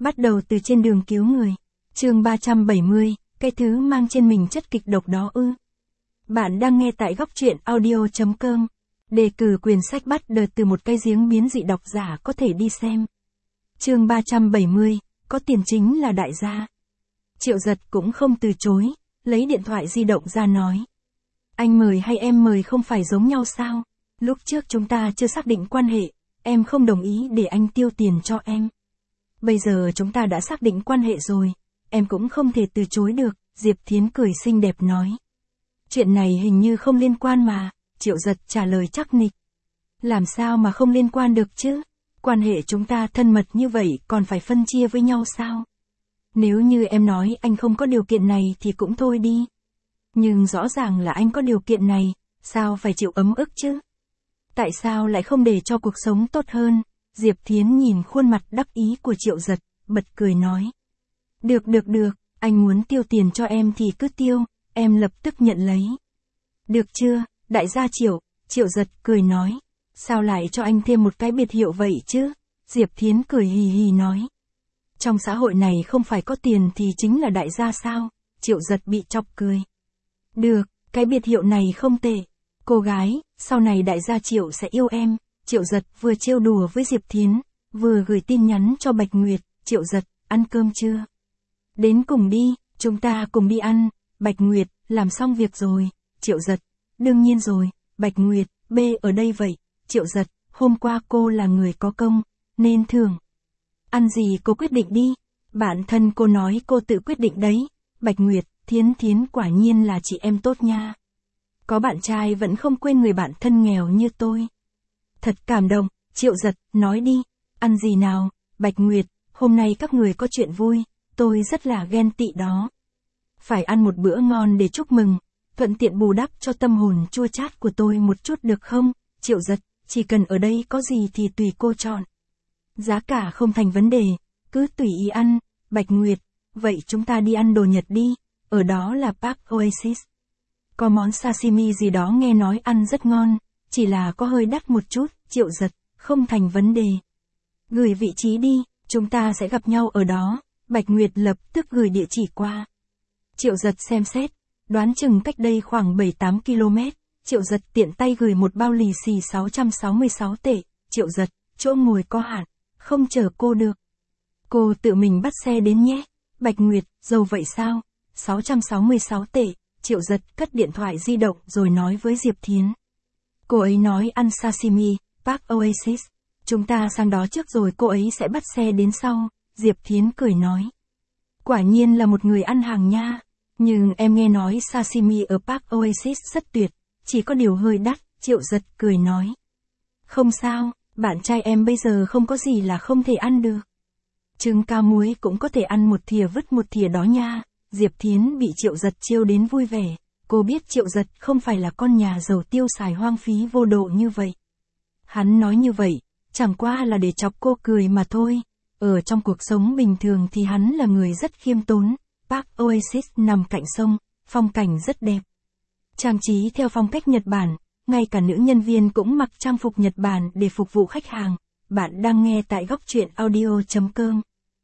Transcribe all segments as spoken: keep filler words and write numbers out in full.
Bắt đầu từ trên đường cứu người. Chương ba trăm bảy mươi, cái thứ mang trên mình chất kịch độc đó ư. Bạn đang nghe tại góc truyện audio chấm com. Đề cử quyển sách bắt đầu từ một cái giếng biến dị độc giả có thể đi xem. Chương ba trăm bảy mươi, có tiền chính là đại gia. Triệu Giật cũng không từ chối, lấy điện thoại di động ra nói. Anh mời hay em mời không phải giống nhau sao? Lúc trước chúng ta chưa xác định quan hệ, em không đồng ý để anh tiêu tiền cho em. Bây giờ chúng ta đã xác định quan hệ rồi, em cũng không thể từ chối được, Diệp Thiến cười xinh đẹp nói. Chuyện này hình như không liên quan mà, Triệu Giật trả lời chắc nịch. Làm sao mà không liên quan được chứ? Quan hệ chúng ta thân mật như vậy còn phải phân chia với nhau sao? Nếu như em nói anh không có điều kiện này thì cũng thôi đi. Nhưng rõ ràng là anh có điều kiện này, sao phải chịu ấm ức chứ? Tại sao lại không để cho cuộc sống tốt hơn? Diệp Thiến nhìn khuôn mặt đắc ý của Triệu Giật, bật cười nói. Được được được, anh muốn tiêu tiền cho em thì cứ tiêu, em lập tức nhận lấy. Được chưa, đại gia Triệu, Triệu Giật cười nói. Sao lại cho anh thêm một cái biệt hiệu vậy chứ? Diệp Thiến cười hì hì nói. Trong xã hội này không phải có tiền thì chính là đại gia sao? Triệu Giật bị chọc cười. Được, cái biệt hiệu này không tệ. Cô gái, sau này đại gia Triệu sẽ yêu em. Triệu Giật vừa trêu đùa với Diệp Thiến, vừa gửi tin nhắn cho Bạch Nguyệt. Triệu Giật, ăn cơm chưa? Đến cùng đi, chúng ta cùng đi ăn. Bạch Nguyệt, làm xong việc rồi. Triệu Giật, đương nhiên rồi. Bạch Nguyệt, B ở đây vậy. Triệu Giật, hôm qua cô là người có công, nên thưởng. Ăn gì cô quyết định đi. Bản thân cô nói cô tự quyết định đấy. Bạch Nguyệt, Thiến Thiến quả nhiên là chị em tốt nha. Có bạn trai vẫn không quên người bạn thân nghèo như tôi. Thật cảm động, Triệu Giật, nói đi, ăn gì nào? Bạch Nguyệt, hôm nay các người có chuyện vui, tôi rất là ghen tị đó. Phải ăn một bữa ngon để chúc mừng, thuận tiện bù đắp cho tâm hồn chua chát của tôi một chút được không? Triệu Giật, chỉ cần ở đây có gì thì tùy cô chọn. Giá cả không thành vấn đề, cứ tùy ý ăn. Bạch Nguyệt, vậy chúng ta đi ăn đồ Nhật đi, ở đó là Park Oasis. Có món sashimi gì đó nghe nói ăn rất ngon, chỉ là có hơi đắt một chút. Triệu Giật, không thành vấn đề. Gửi vị trí đi, chúng ta sẽ gặp nhau ở đó. Bạch Nguyệt lập tức gửi địa chỉ qua. Triệu Giật xem xét, đoán chừng cách đây khoảng bảy tám ki lô mét. Triệu Giật tiện tay gửi một bao lì xì sáu trăm sáu mươi sáu tệ. Triệu Giật, chỗ ngồi có hạn, không chở cô được. Cô tự mình bắt xe đến nhé. Bạch Nguyệt, giàu vậy sao? sáu trăm sáu mươi sáu tệ. Triệu Giật cất điện thoại di động rồi nói với Diệp Thiến. Cô ấy nói ăn sashimi, Park Oasis. Chúng ta sang đó trước rồi cô ấy sẽ bắt xe đến sau. Diệp Thiến cười nói. Quả nhiên là một người ăn hàng nha. Nhưng em nghe nói sashimi ở Park Oasis rất tuyệt, chỉ có điều hơi đắt. Triệu Giật cười nói. Không sao, bạn trai em bây giờ không có gì là không thể ăn được. Trứng cao muối cũng có thể ăn một thìa vứt một thìa đó nha. Diệp Thiến bị Triệu Giật trêu đến vui vẻ. Cô biết Triệu Giật không phải là con nhà giàu tiêu xài hoang phí vô độ như vậy. Hắn nói như vậy, chẳng qua là để chọc cô cười mà thôi. Ở trong cuộc sống bình thường thì hắn là người rất khiêm tốn. Park Oasis nằm cạnh sông, phong cảnh rất đẹp. Trang trí theo phong cách Nhật Bản, ngay cả nữ nhân viên cũng mặc trang phục Nhật Bản để phục vụ khách hàng. Bạn đang nghe tại góc truyện audio chấm com.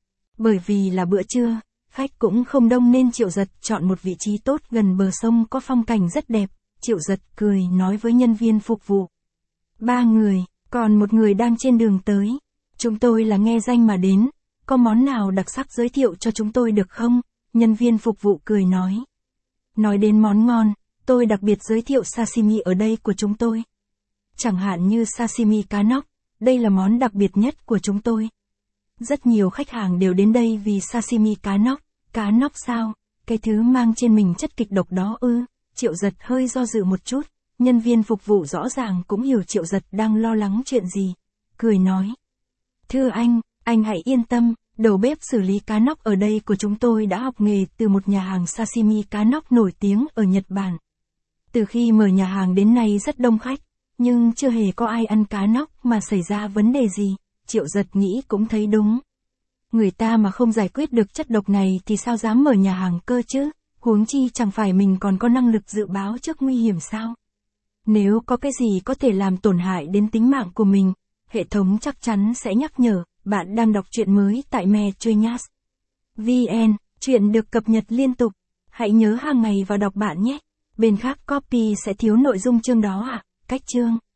Bởi vì là bữa trưa, khách cũng không đông nên Triệu Giật chọn một vị trí tốt gần bờ sông có phong cảnh rất đẹp. Triệu Giật cười nói với nhân viên phục vụ. Ba người, còn một người đang trên đường tới. Chúng tôi là nghe danh mà đến, có món nào đặc sắc giới thiệu cho chúng tôi được không? Nhân viên phục vụ cười nói. Nói đến món ngon, tôi đặc biệt giới thiệu sashimi ở đây của chúng tôi. Chẳng hạn như sashimi cá nóc, đây là món đặc biệt nhất của chúng tôi. Rất nhiều khách hàng đều đến đây vì sashimi cá nóc. Cá nóc sao? Cái thứ mang trên mình chất kịch độc đó ư? Triệu Giật hơi do dự một chút. Nhân viên phục vụ rõ ràng cũng hiểu Triệu Giật đang lo lắng chuyện gì. Cười nói. Thưa anh, anh hãy yên tâm, đầu bếp xử lý cá nóc ở đây của chúng tôi đã học nghề từ một nhà hàng sashimi cá nóc nổi tiếng ở Nhật Bản. Từ khi mở nhà hàng đến nay rất đông khách, nhưng chưa hề có ai ăn cá nóc mà xảy ra vấn đề gì. Triệu Giật nghĩ cũng thấy đúng. Người ta mà không giải quyết được chất độc này thì sao dám mở nhà hàng cơ chứ? Huống chi chẳng phải mình còn có năng lực dự báo trước nguy hiểm sao? Nếu có cái gì có thể làm tổn hại đến tính mạng của mình, hệ thống chắc chắn sẽ nhắc nhở. Bạn đang đọc truyện mới tại me truyện nhas chấm vn, truyện được cập nhật liên tục. Hãy nhớ hàng ngày vào đọc bạn nhé. Bên khác copy sẽ thiếu nội dung chương đó à? Cách chương